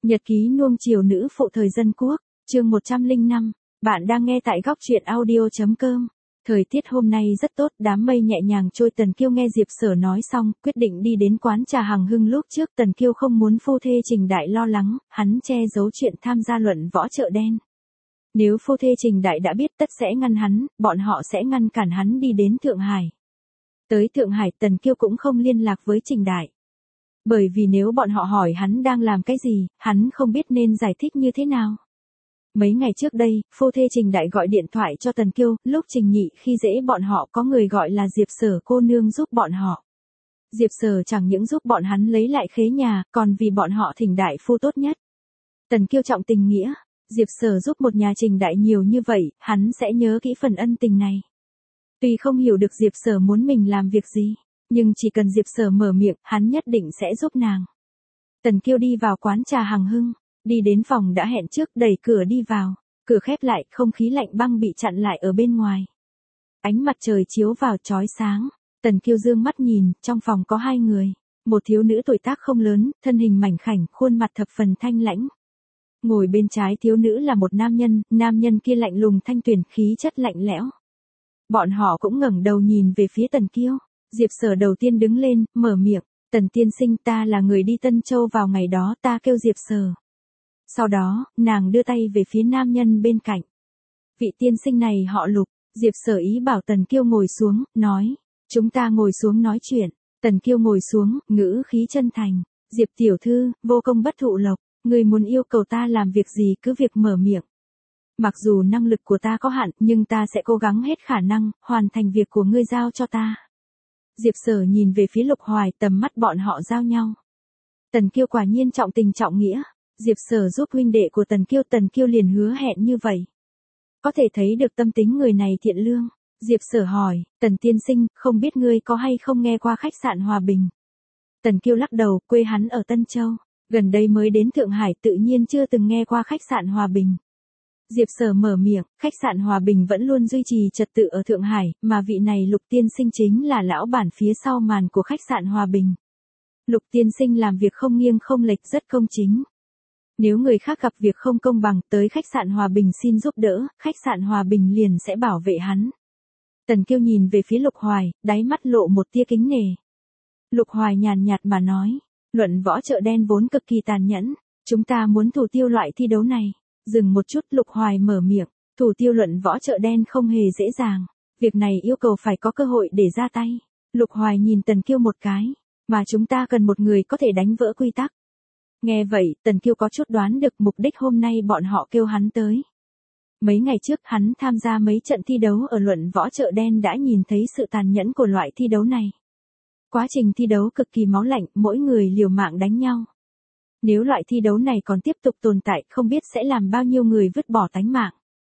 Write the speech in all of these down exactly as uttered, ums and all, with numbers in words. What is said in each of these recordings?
Nhật ký nuông chiều nữ phụ thời dân quốc, chương một trăm lẻ năm, bạn đang nghe tại góc truyện audio chấm com. Thời tiết hôm nay rất tốt, đám mây nhẹ nhàng trôi. Tần Kiêu nghe Diệp Sở nói xong, quyết định đi đến quán trà Hằng Hưng. Lúc trước Tần Kiêu không muốn phu thê Trình Đại lo lắng, hắn che giấu chuyện tham gia luận võ chợ đen. Nếu phu thê Trình Đại đã biết tất sẽ ngăn hắn, bọn họ sẽ ngăn cản hắn đi đến Thượng Hải. Tới Thượng Hải Tần Kiêu cũng không liên lạc với Trình Đại. Bởi vì nếu bọn họ hỏi hắn đang làm cái gì, hắn không biết nên giải thích như thế nào. Mấy ngày trước đây, phu thê Trình Đại gọi điện thoại cho Tần Kiêu, lúc Trình Nhị khi dễ bọn họ có người gọi là Diệp Sở cô nương giúp bọn họ. Diệp Sở chẳng những giúp bọn hắn lấy lại khế nhà, còn vì bọn họ thỉnh đại phu tốt nhất. Tần Kiêu trọng tình nghĩa, Diệp Sở giúp một nhà Trình Đại nhiều như vậy, hắn sẽ nhớ kỹ phần ân tình này. Tuy không hiểu được Diệp Sở muốn mình làm việc gì, nhưng chỉ cần Diệp Sở mở miệng, hắn nhất định sẽ giúp nàng. Tần Kiêu đi vào quán trà Hằng Hưng, đi đến phòng đã hẹn trước, đẩy cửa đi vào, cửa khép lại, không khí lạnh băng bị chặn lại ở bên ngoài. Ánh mặt trời chiếu vào chói sáng, Tần Kiêu dương mắt nhìn, trong phòng có hai người, một thiếu nữ tuổi tác không lớn, thân hình mảnh khảnh, khuôn mặt thập phần thanh lãnh. Ngồi bên trái thiếu nữ là một nam nhân, nam nhân kia lạnh lùng thanh tuyển, khí chất lạnh lẽo. Bọn họ cũng ngẩng đầu nhìn về phía Tần Kiêu. Diệp Sở đầu tiên đứng lên, mở miệng, Tần tiên sinh, ta là người đi Tân Châu vào ngày đó, ta kêu Diệp Sở. Sau đó, nàng đưa tay về phía nam nhân bên cạnh. Vị tiên sinh này họ Lục. Diệp Sở ý bảo Tần Kiêu ngồi xuống, nói, chúng ta ngồi xuống nói chuyện. Tần Kiêu ngồi xuống, ngữ khí chân thành, Diệp tiểu thư, vô công bất thụ lộc, người muốn yêu cầu ta làm việc gì cứ việc mở miệng. Mặc dù năng lực của ta có hạn, nhưng ta sẽ cố gắng hết khả năng, hoàn thành việc của ngươi giao cho ta. Diệp Sở nhìn về phía Lục Hoài, tầm mắt bọn họ giao nhau. Tần Kiêu quả nhiên trọng tình trọng nghĩa. Diệp Sở giúp huynh đệ của Tần Kiêu, Tần Kiêu liền hứa hẹn như vậy. Có thể thấy được tâm tính người này thiện lương. Diệp Sở hỏi, Tần tiên sinh, không biết ngươi có hay không nghe qua khách sạn Hòa Bình. Tần Kiêu lắc đầu, quê hắn ở Tân Châu, gần đây mới đến Thượng Hải, tự nhiên chưa từng nghe qua khách sạn Hòa Bình. Diệp Sở mở miệng, khách sạn Hòa Bình vẫn luôn duy trì trật tự ở Thượng Hải, mà vị này Lục tiên sinh chính là lão bản phía sau màn của khách sạn Hòa Bình. Lục tiên sinh làm việc không nghiêng không lệch, rất công chính. Nếu người khác gặp việc không công bằng, tới khách sạn Hòa Bình xin giúp đỡ, khách sạn Hòa Bình liền sẽ bảo vệ hắn. Tần Kiêu nhìn về phía Lục Hoài, đáy mắt lộ một tia kính nể. Lục Hoài nhàn nhạt mà nói, luận võ chợ đen vốn cực kỳ tàn nhẫn, chúng ta muốn thủ tiêu loại thi đấu này. Dừng một chút, Lục Hoài mở miệng, thủ tiêu luận võ chợ đen không hề dễ dàng, việc này yêu cầu phải có cơ hội để ra tay. Lục Hoài nhìn Tần Kiêu một cái, mà chúng ta cần một người có thể đánh vỡ quy tắc. Nghe vậy, Tần Kiêu có chút đoán được mục đích hôm nay bọn họ kêu hắn tới. Mấy ngày trước hắn tham gia mấy trận thi đấu ở luận võ chợ đen đã nhìn thấy sự tàn nhẫn của loại thi đấu này. Quá trình thi đấu cực kỳ máu lạnh, mỗi người liều mạng đánh nhau. Nếu loại thi đấu này còn tiếp tục tồn tại, không biết sẽ làm bao nhiêu người vứt bỏ tánh mạng.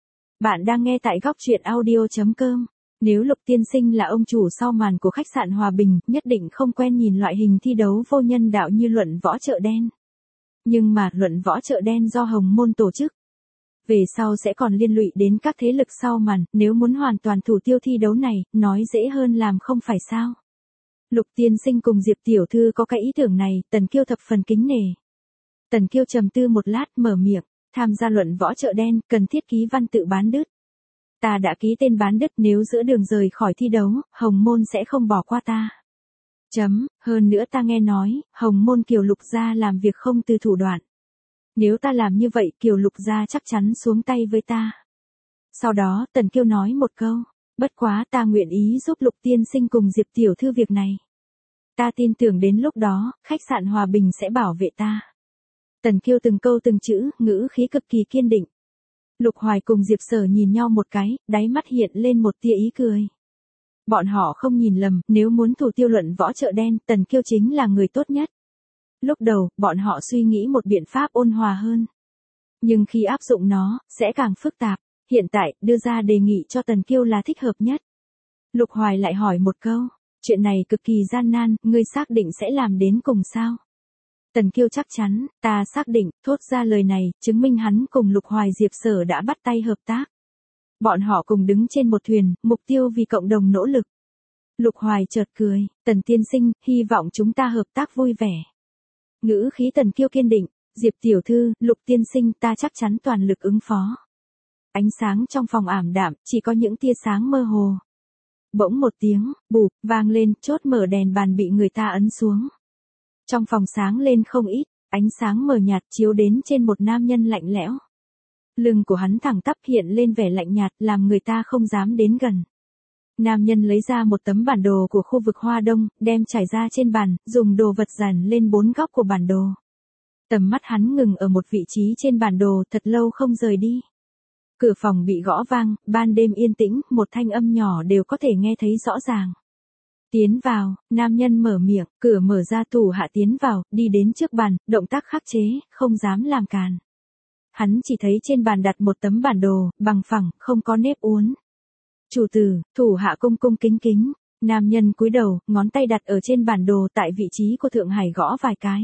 Bạn đang nghe tại góc truyện audio chấm com. Nếu Lục tiên sinh là ông chủ sau màn của khách sạn Hòa Bình, nhất định không quen nhìn loại hình thi đấu vô nhân đạo như luận võ chợ đen. Nhưng mà, luận võ chợ đen do Hồng Môn tổ chức. Về sau sẽ còn liên lụy đến các thế lực sau màn, nếu muốn hoàn toàn thủ tiêu thi đấu này, nói dễ hơn làm không phải sao. Lục tiên sinh cùng Diệp tiểu thư có cái ý tưởng này, Tần Kiêu thập phần kính nể. Tần Kiêu trầm tư một lát, mở miệng, tham gia luận võ chợ đen, cần thiết ký văn tự bán đứt. Ta đã ký tên bán đứt, nếu giữa đường rời khỏi thi đấu, Hồng Môn sẽ không bỏ qua ta. Chấm, hơn nữa ta nghe nói, Hồng Môn Kiều Lục gia làm việc không từ thủ đoạn. Nếu ta làm như vậy, Kiều Lục gia chắc chắn xuống tay với ta. Sau đó, Tần Kiêu nói một câu, bất quá ta nguyện ý giúp Lục tiên sinh cùng Diệp tiểu thư việc này. Ta tin tưởng đến lúc đó, khách sạn Hòa Bình sẽ bảo vệ ta. Tần Kiêu từng câu từng chữ, ngữ khí cực kỳ kiên định. Lục Hoài cùng Diệp Sở nhìn nhau một cái, đáy mắt hiện lên một tia ý cười. Bọn họ không nhìn lầm, nếu muốn thủ tiêu luận võ chợ đen, Tần Kiêu chính là người tốt nhất. Lúc đầu, bọn họ suy nghĩ một biện pháp ôn hòa hơn. Nhưng khi áp dụng nó, sẽ càng phức tạp. Hiện tại, đưa ra đề nghị cho Tần Kiêu là thích hợp nhất. Lục Hoài lại hỏi một câu, chuyện này cực kỳ gian nan, ngươi xác định sẽ làm đến cùng sao? Tần Kiêu chắc chắn, ta xác định, thốt ra lời này, chứng minh hắn cùng Lục Hoài Diệp Sở đã bắt tay hợp tác. Bọn họ cùng đứng trên một thuyền, mục tiêu vì cộng đồng nỗ lực. Lục Hoài chợt cười, Tần tiên sinh, hy vọng chúng ta hợp tác vui vẻ. Ngữ khí Tần Kiêu kiên định, Diệp tiểu thư, Lục tiên sinh, ta chắc chắn toàn lực ứng phó. Ánh sáng trong phòng ảm đạm, chỉ có những tia sáng mơ hồ. Bỗng một tiếng, bụp, vang lên, chốt mở đèn bàn bị người ta ấn xuống. Trong phòng sáng lên không ít, ánh sáng mờ nhạt chiếu đến trên một nam nhân lạnh lẽo. Lưng của hắn thẳng tắp hiện lên vẻ lạnh nhạt, làm người ta không dám đến gần. Nam nhân lấy ra một tấm bản đồ của khu vực Hoa Đông, đem trải ra trên bàn, dùng đồ vật dàn lên bốn góc của bản đồ. Tầm mắt hắn ngừng ở một vị trí trên bản đồ, thật lâu không rời đi. Cửa phòng bị gõ vang, ban đêm yên tĩnh, một thanh âm nhỏ đều có thể nghe thấy rõ ràng. Tiến vào, nam nhân mở miệng, cửa mở ra, thủ hạ tiến vào, đi đến trước bàn, động tác khắc chế, không dám làm càn. Hắn chỉ thấy trên bàn đặt một tấm bản đồ, bằng phẳng, không có nếp uốn. Chủ tử, thủ hạ cung cung kính kính, nam nhân cúi đầu, ngón tay đặt ở trên bản đồ tại vị trí của Thượng Hải gõ vài cái.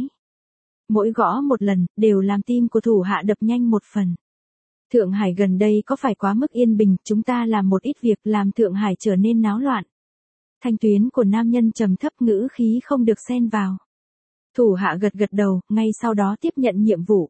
Mỗi gõ một lần, đều làm tim của thủ hạ đập nhanh một phần. Thượng Hải gần đây có phải quá mức yên bình, chúng ta làm một ít việc làm Thượng Hải trở nên náo loạn. Thanh tuyến của nam nhân trầm thấp, ngữ khí không được xen vào. Thủ hạ gật gật đầu, ngay sau đó tiếp nhận nhiệm vụ.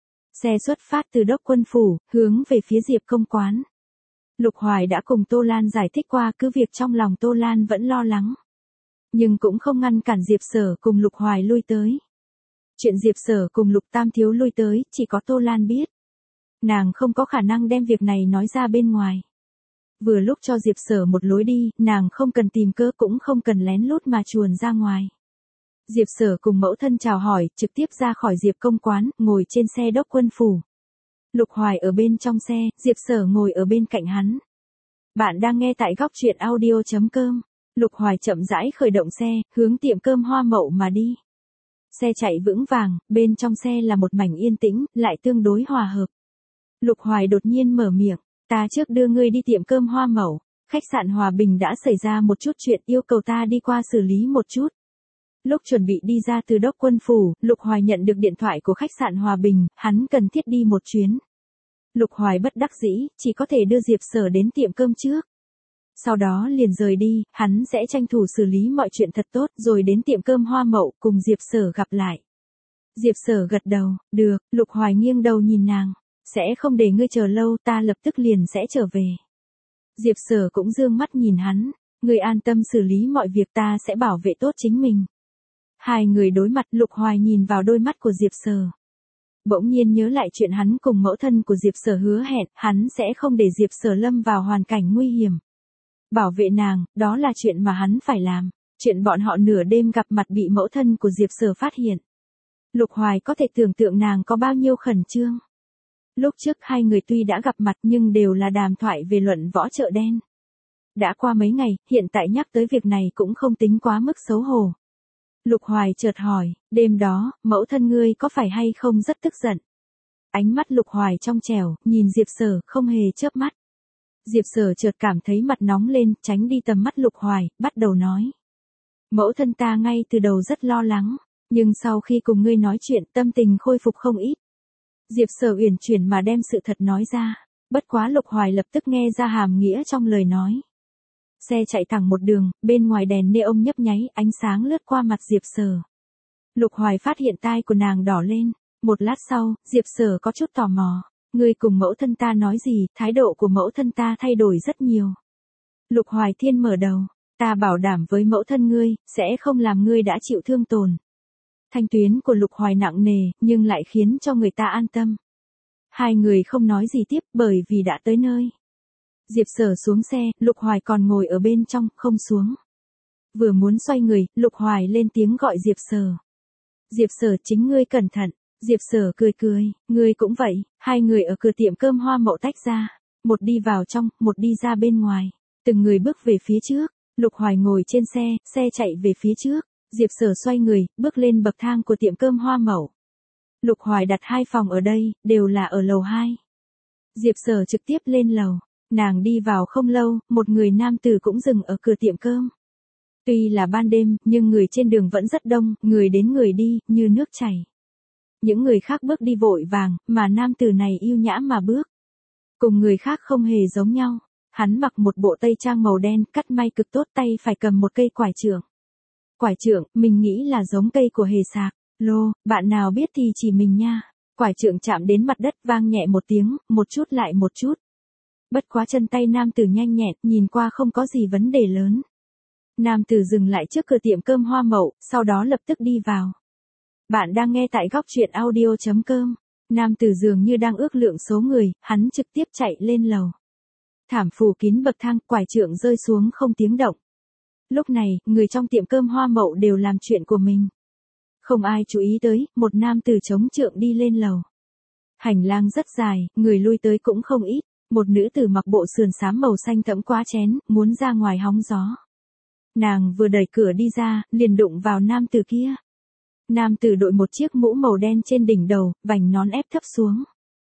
Xe xuất phát từ Đốc Quân Phủ, hướng về phía Diệp Công Quán. Lục Hoài đã cùng Tô Lan giải thích qua, cứ việc trong lòng Tô Lan vẫn lo lắng. Nhưng cũng không ngăn cản Diệp Sở cùng Lục Hoài lui tới. Chuyện Diệp Sở cùng Lục Tam Thiếu lui tới, chỉ có Tô Lan biết. Nàng không có khả năng đem việc này nói ra bên ngoài. Vừa lúc cho Diệp Sở một lối đi, nàng không cần tìm cớ cũng không cần lén lút mà chuồn ra ngoài. Diệp Sở cùng mẫu thân chào hỏi, trực tiếp ra khỏi Diệp Công Quán, ngồi trên xe Đốc Quân Phủ. Lục Hoài ở bên trong xe, Diệp Sở ngồi ở bên cạnh hắn. Bạn đang nghe tại góc truyện audio chấm com. Lục Hoài chậm rãi khởi động xe, hướng tiệm cơm Hoa Mậu mà đi. Xe chạy vững vàng, bên trong xe là một mảnh yên tĩnh, lại tương đối hòa hợp. Lục Hoài đột nhiên mở miệng, ta trước đưa ngươi đi tiệm cơm Hoa Mậu, khách sạn Hòa Bình đã xảy ra một chút chuyện, yêu cầu ta đi qua xử lý một chút. Lúc chuẩn bị đi ra từ Đốc Quân Phủ, Lục Hoài nhận được điện thoại của khách sạn Hòa Bình, hắn cần thiết đi một chuyến. Lục Hoài bất đắc dĩ, chỉ có thể đưa Diệp Sở đến tiệm cơm trước. Sau đó liền rời đi, hắn sẽ tranh thủ xử lý mọi chuyện thật tốt rồi đến tiệm cơm Hoa Mậu cùng Diệp Sở gặp lại. Diệp Sở gật đầu, được, Lục Hoài nghiêng đầu nhìn nàng, sẽ không để ngươi chờ lâu, ta lập tức liền sẽ trở về. Diệp Sở cũng dương mắt nhìn hắn, ngươi an tâm xử lý mọi việc, ta sẽ bảo vệ tốt chính mình. Hai người đối mặt, Lục Hoài nhìn vào đôi mắt của Diệp Sở. Bỗng nhiên nhớ lại chuyện hắn cùng mẫu thân của Diệp Sở hứa hẹn, hắn sẽ không để Diệp Sở lâm vào hoàn cảnh nguy hiểm. Bảo vệ nàng, đó là chuyện mà hắn phải làm. Chuyện bọn họ nửa đêm gặp mặt bị mẫu thân của Diệp Sở phát hiện. Lục Hoài có thể tưởng tượng nàng có bao nhiêu khẩn trương. Lúc trước hai người tuy đã gặp mặt nhưng đều là đàm thoại về luận võ chợ đen. Đã qua mấy ngày, hiện tại nhắc tới việc này cũng không tính quá mức xấu hổ. Lục Hoài chợt hỏi, đêm đó, mẫu thân ngươi có phải hay không rất tức giận? Ánh mắt Lục Hoài trong trẻo, nhìn Diệp Sở, không hề chớp mắt. Diệp Sở chợt cảm thấy mặt nóng lên, tránh đi tầm mắt Lục Hoài, bắt đầu nói. Mẫu thân ta ngay từ đầu rất lo lắng, nhưng sau khi cùng ngươi nói chuyện, tâm tình khôi phục không ít. Diệp Sở uyển chuyển mà đem sự thật nói ra, bất quá Lục Hoài lập tức nghe ra hàm nghĩa trong lời nói. Xe chạy thẳng một đường, bên ngoài đèn neon nhấp nháy, ánh sáng lướt qua mặt Diệp Sở. Lục Hoài phát hiện tai của nàng đỏ lên, một lát sau, Diệp Sở có chút tò mò. Ngươi cùng mẫu thân ta nói gì, thái độ của mẫu thân ta thay đổi rất nhiều. Lục Hoài Thiên mở đầu, ta bảo đảm với mẫu thân ngươi, sẽ không làm ngươi đã chịu thương tổn. Thanh tuyến của Lục Hoài nặng nề, nhưng lại khiến cho người ta an tâm. Hai người không nói gì tiếp bởi vì đã tới nơi. Diệp Sở xuống xe, Lục Hoài còn ngồi ở bên trong, không xuống. Vừa muốn xoay người, Lục Hoài lên tiếng gọi Diệp Sở. Diệp Sở, chính ngươi cẩn thận. Diệp Sở cười cười, ngươi cũng vậy. Hai người ở cửa tiệm cơm Hoa Mậu tách ra. Một đi vào trong, một đi ra bên ngoài. Từng người bước về phía trước. Lục Hoài ngồi trên xe, xe chạy về phía trước. Diệp Sở xoay người, bước lên bậc thang của tiệm cơm Hoa Mậu. Lục Hoài đặt hai phòng ở đây, đều là ở lầu hai. Diệp Sở trực tiếp lên lầu. Nàng đi vào không lâu, một người nam tử cũng dừng ở cửa tiệm cơm. Tuy là ban đêm, nhưng người trên đường vẫn rất đông, người đến người đi, như nước chảy. Những người khác bước đi vội vàng, mà nam tử này yêu nhã mà bước. Cùng người khác không hề giống nhau. Hắn mặc một bộ tây trang màu đen, cắt may cực tốt, tay phải cầm một cây quải trượng. Quải trượng, mình nghĩ là giống cây của hề sạc. Lô, bạn nào biết thì chỉ mình nha. Quải trượng chạm đến mặt đất vang nhẹ một tiếng, một chút lại một chút. Bất quá chân tay nam tử nhanh nhẹn, nhìn qua không có gì vấn đề lớn. Nam tử dừng lại trước cửa tiệm cơm Hoa Mậu, sau đó lập tức đi vào. Bạn đang nghe tại góc truyện audio chấm com. Nam tử dường như đang ước lượng số người, hắn trực tiếp chạy lên lầu. Thảm phủ kín bậc thang, quải trượng rơi xuống không tiếng động. Lúc này, người trong tiệm cơm Hoa Mậu đều làm chuyện của mình. Không ai chú ý tới, một nam tử chống trượng đi lên lầu. Hành lang rất dài, người lui tới cũng không ít. Một nữ tử mặc bộ sườn xám màu xanh thẫm quá chén, muốn ra ngoài hóng gió. Nàng vừa đẩy cửa đi ra, liền đụng vào nam tử kia. Nam tử đội một chiếc mũ màu đen trên đỉnh đầu, vành nón ép thấp xuống.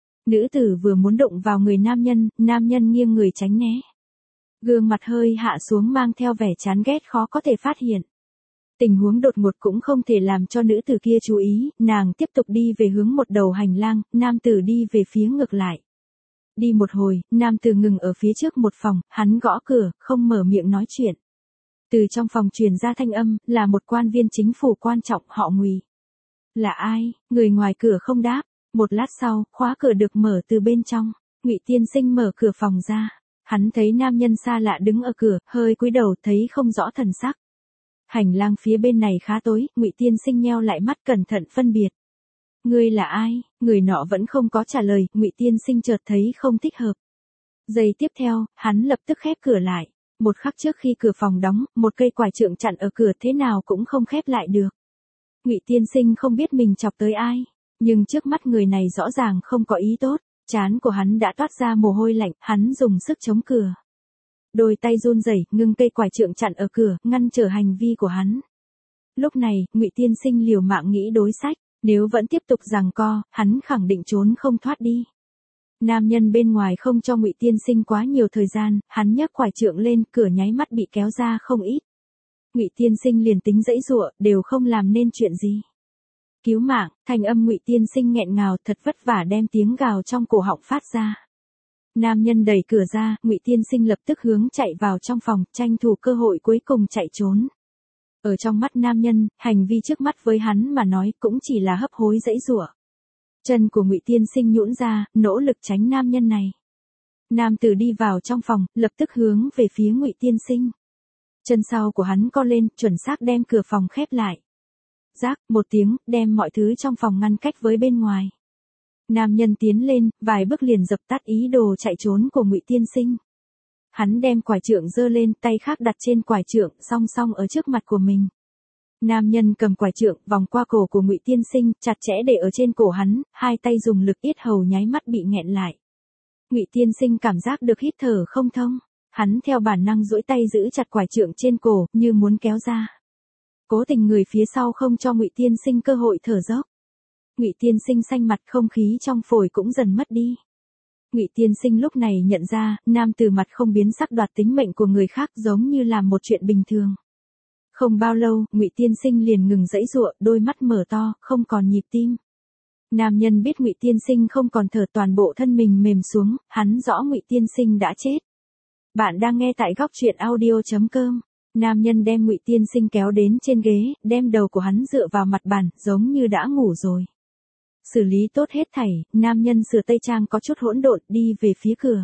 Nữ tử vừa muốn đụng vào người nam nhân, nam nhân nghiêng người tránh né. Gương mặt hơi hạ xuống mang theo vẻ chán ghét khó có thể phát hiện. Tình huống đột ngột cũng không thể làm cho nữ tử kia chú ý, nàng tiếp tục đi về hướng một đầu hành lang, nam tử đi về phía ngược lại. Đi một hồi, nam tử ngừng ở phía trước một phòng, hắn gõ cửa, không mở miệng nói chuyện. Từ trong phòng truyền ra thanh âm, là một quan viên chính phủ quan trọng họ Ngụy. Là ai? Người ngoài cửa không đáp. Một lát sau, khóa cửa được mở từ bên trong. Ngụy tiên sinh mở cửa phòng ra. Hắn thấy nam nhân xa lạ đứng ở cửa, hơi cúi đầu thấy không rõ thần sắc. Hành lang phía bên này khá tối, Ngụy tiên sinh nheo lại mắt cẩn thận phân biệt. Ngươi là ai? Người nọ vẫn không có trả lời, Ngụy tiên sinh chợt thấy không thích hợp. Giây tiếp theo, hắn lập tức khép cửa lại. Một khắc trước khi cửa phòng đóng, một cây quải trượng chặn ở cửa thế nào cũng không khép lại được. Ngụy tiên sinh không biết mình chọc tới ai, nhưng trước mắt người này rõ ràng không có ý tốt, trán của hắn đã toát ra mồ hôi lạnh, hắn dùng sức chống cửa. Đôi tay run rẩy, ngưng cây quải trượng chặn ở cửa, ngăn trở hành vi của hắn. Lúc này, Ngụy tiên sinh liều mạng nghĩ đối sách, nếu vẫn tiếp tục giằng co, hắn khẳng định trốn không thoát đi. Nam nhân bên ngoài không cho Ngụy tiên sinh quá nhiều thời gian, hắn nhấc quải trượng lên, cửa nháy mắt bị kéo ra không ít. Ngụy tiên sinh liền tính giãy giụa, đều không làm nên chuyện gì. Cứu mạng, thanh âm Ngụy tiên sinh nghẹn ngào, thật vất vả đem tiếng gào trong cổ họng phát ra. Nam nhân đẩy cửa ra, Ngụy tiên sinh lập tức hướng chạy vào trong phòng, tranh thủ cơ hội cuối cùng chạy trốn. Ở trong mắt nam nhân, hành vi trước mắt với hắn mà nói cũng chỉ là hấp hối giãy giụa. Chân của Ngụy tiên sinh nhũn ra, nỗ lực tránh nam nhân này. Nam tử đi vào trong phòng, lập tức hướng về phía Ngụy tiên sinh. Chân sau của hắn co lên, chuẩn xác đem cửa phòng khép lại. Rác, một tiếng, đem mọi thứ trong phòng ngăn cách với bên ngoài. Nam nhân tiến lên, vài bước liền dập tắt ý đồ chạy trốn của Ngụy tiên sinh. Hắn đem quải trượng giơ lên, tay khác đặt trên quải trượng, song song ở trước mặt của mình. Nam nhân cầm quải trượng, vòng qua cổ của Ngụy tiên sinh, chặt chẽ để ở trên cổ hắn, hai tay dùng lực yết hầu nháy mắt bị nghẹn lại. Ngụy tiên sinh cảm giác được hít thở không thông, hắn theo bản năng duỗi tay giữ chặt quải trượng trên cổ, như muốn kéo ra. Cố tình người phía sau không cho Ngụy tiên sinh cơ hội thở dốc. Ngụy tiên sinh xanh mặt, không khí trong phổi cũng dần mất đi. Ngụy tiên sinh lúc này nhận ra, nam tử mặt không biến sắc đoạt tính mệnh của người khác giống như làm một chuyện bình thường. Không bao lâu, Ngụy tiên sinh liền ngừng giãy giụa, đôi mắt mở to, không còn nhịp tim. Nam nhân biết Ngụy tiên sinh không còn thở, toàn bộ thân mình mềm xuống, hắn rõ Ngụy tiên sinh đã chết. Bạn đang nghe tại góc truyện audio chấm com. Nam nhân đem Ngụy tiên sinh kéo đến trên ghế, đem đầu của hắn dựa vào mặt bàn, giống như đã ngủ rồi. Xử lý tốt hết thảy, nam nhân sửa tây trang có chút hỗn độn, đi về phía cửa.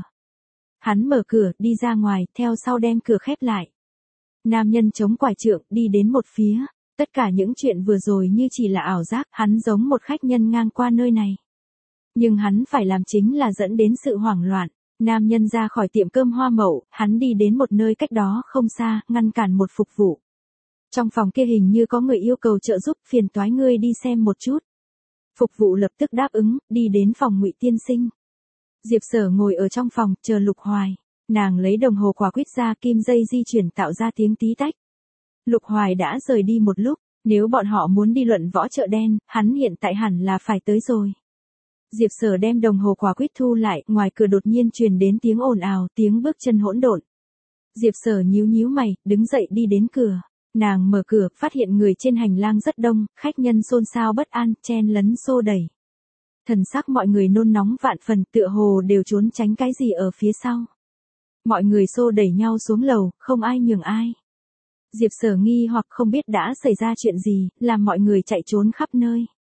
Hắn mở cửa, đi ra ngoài, theo sau đem cửa khép lại. Nam nhân chống quải trượng, đi đến một phía. Tất cả những chuyện vừa rồi như chỉ là ảo giác, hắn giống một khách nhân ngang qua nơi này. Nhưng hắn phải làm chính là dẫn đến sự hoảng loạn. Nam nhân ra khỏi tiệm cơm Hoa Mậu, hắn đi đến một nơi cách đó không xa, ngăn cản một phục vụ. Trong phòng kia hình như có người yêu cầu trợ giúp, phiền toái ngươi đi xem một chút. Phục vụ lập tức đáp ứng, đi đến phòng Ngụy tiên sinh. Diệp Sở ngồi ở trong phòng, chờ Lục Hoài. Nàng lấy đồng hồ quả quýt ra, kim dây di chuyển tạo ra tiếng tí tách. Lục Hoài đã rời đi một lúc, nếu bọn họ muốn đi luận võ chợ đen, hắn hiện tại hẳn là phải tới rồi. Diệp Sở đem đồng hồ quả quýt thu lại, ngoài cửa đột nhiên truyền đến tiếng ồn ào, tiếng bước chân hỗn độn. Diệp Sở nhíu nhíu mày, đứng dậy đi đến cửa. Nàng mở cửa, phát hiện người trên hành lang rất đông, khách nhân xôn xao bất an, chen lấn xô đẩy. Thần sắc mọi người nôn nóng vạn phần, tựa hồ đều trốn tránh cái gì ở phía sau. Mọi người xô đẩy nhau xuống lầu, không ai nhường ai. Diệp Sở nghi hoặc không biết đã xảy ra chuyện gì, làm mọi người chạy trốn khắp nơi.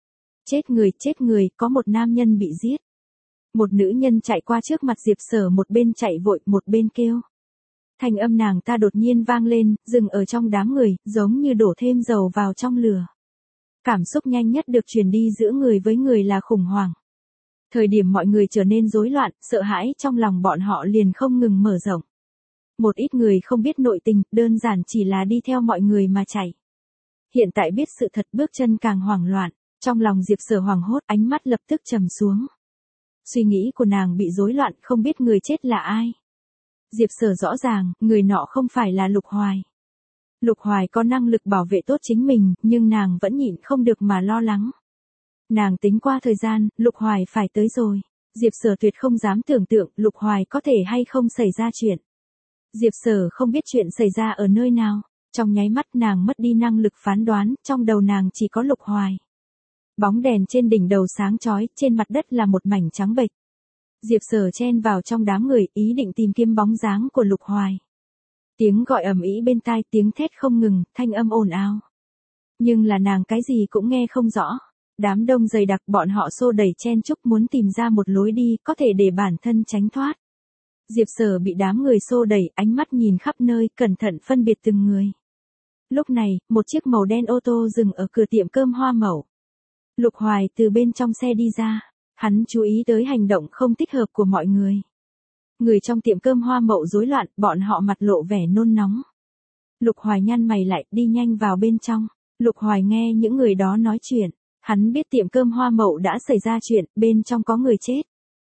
Chết người, chết người, có một nam nhân bị giết. Một nữ nhân chạy qua trước mặt Diệp Sở, một bên chạy vội, một bên kêu. Thanh âm nàng ta đột nhiên vang lên, dừng ở trong đám người, giống như đổ thêm dầu vào trong lửa. Cảm xúc nhanh nhất được truyền đi giữa người với người là khủng hoảng. Thời điểm mọi người trở nên rối loạn, sợ hãi trong lòng bọn họ liền không ngừng mở rộng. Một ít người không biết nội tình, đơn giản chỉ là đi theo mọi người mà chạy. Hiện tại biết sự thật, bước chân càng hoảng loạn, trong lòng Diệp Sở hoảng hốt, ánh mắt lập tức trầm xuống. Suy nghĩ của nàng bị rối loạn, không biết người chết là ai. Diệp Sở rõ ràng, người nọ không phải là Lục Hoài. Lục Hoài có năng lực bảo vệ tốt chính mình, nhưng nàng vẫn nhịn không được mà lo lắng. Nàng tính qua thời gian, Lục Hoài phải tới rồi. Diệp Sở tuyệt không dám tưởng tượng Lục Hoài có thể hay không xảy ra chuyện. Diệp Sở không biết chuyện xảy ra ở nơi nào. Trong nháy mắt nàng mất đi năng lực phán đoán, trong đầu nàng chỉ có Lục Hoài. Bóng đèn trên đỉnh đầu sáng chói, trên mặt đất là một mảnh trắng bệch. Diệp Sở chen vào trong đám người, ý định tìm kiếm bóng dáng của Lục Hoài. Tiếng gọi ầm ĩ bên tai, tiếng thét không ngừng, thanh âm ồn ào. Nhưng là nàng cái gì cũng nghe không rõ. Đám đông dày đặc, bọn họ xô đẩy chen chúc muốn tìm ra một lối đi, có thể để bản thân tránh thoát. Diệp Sở bị đám người xô đẩy, ánh mắt nhìn khắp nơi, cẩn thận phân biệt từng người. Lúc này, một chiếc màu đen ô tô dừng ở cửa tiệm cơm Hoa Mậu. Lục Hoài từ bên trong xe đi ra, hắn chú ý tới hành động không thích hợp của mọi người. Người trong tiệm cơm Hoa Mậu rối loạn, bọn họ mặt lộ vẻ nôn nóng. Lục Hoài nhăn mày lại, đi nhanh vào bên trong. Lục Hoài nghe những người đó nói chuyện, hắn biết tiệm cơm Hoa Mậu đã xảy ra chuyện, bên trong có người chết.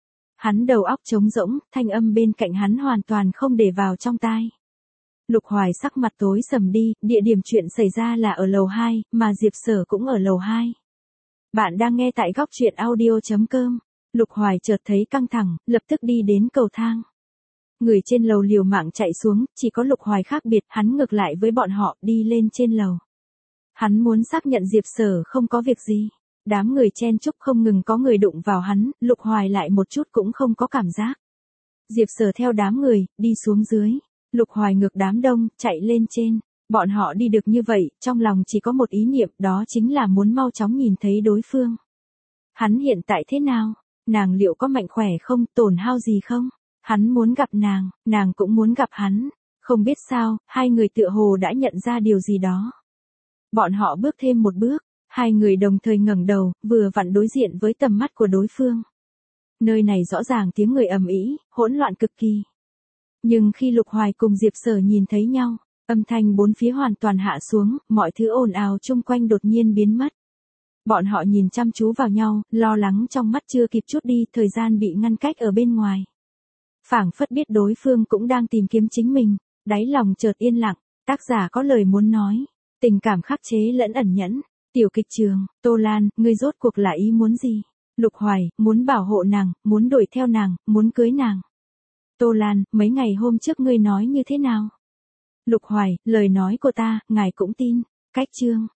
Hắn đầu óc trống rỗng, thanh âm bên cạnh hắn hoàn toàn không để vào trong tai. Lục Hoài sắc mặt tối sầm đi, địa điểm chuyện xảy ra là ở lầu hai, mà Diệp Sở cũng ở lầu hai. Bạn đang nghe tại góc truyện audio chấm com. Lục Hoài chợt thấy căng thẳng, lập tức đi đến cầu thang. Người trên lầu liều mạng chạy xuống, chỉ có Lục Hoài khác biệt, hắn ngược lại với bọn họ, đi lên trên lầu. Hắn muốn xác nhận Diệp Sở không có việc gì. Đám người chen chúc không ngừng có người đụng vào hắn, Lục Hoài lại một chút cũng không có cảm giác. Diệp Sở theo đám người, đi xuống dưới. Lục Hoài ngược đám đông, chạy lên trên. Bọn họ đi được như vậy, trong lòng chỉ có một ý niệm, đó chính là muốn mau chóng nhìn thấy đối phương. Hắn hiện tại thế nào? Nàng liệu có mạnh khỏe không, tổn hao gì không? Hắn muốn gặp nàng, nàng cũng muốn gặp hắn. Không biết sao, hai người tựa hồ đã nhận ra điều gì đó. Bọn họ bước thêm một bước, hai người đồng thời ngẩng đầu, vừa vặn đối diện với tầm mắt của đối phương. Nơi này rõ ràng tiếng người ầm ĩ, hỗn loạn cực kỳ. Nhưng khi Lục Hoài cùng Diệp Sở nhìn thấy nhau, âm thanh bốn phía hoàn toàn hạ xuống, mọi thứ ồn ào chung quanh đột nhiên biến mất. Bọn họ nhìn chăm chú vào nhau, lo lắng trong mắt chưa kịp chút đi, thời gian bị ngăn cách ở bên ngoài. Phảng phất biết đối phương cũng đang tìm kiếm chính mình, đáy lòng chợt yên lặng, tác giả có lời muốn nói, tình cảm khắc chế lẫn ẩn nhẫn. Tiểu kịch trường, Tô Lan, ngươi rốt cuộc là ý muốn gì? Lục Hoài, muốn bảo hộ nàng, muốn đuổi theo nàng, muốn cưới nàng. Tô Lan, mấy ngày hôm trước ngươi nói như thế nào? Lục Hoài, lời nói của ta, ngài cũng tin. Cách chương,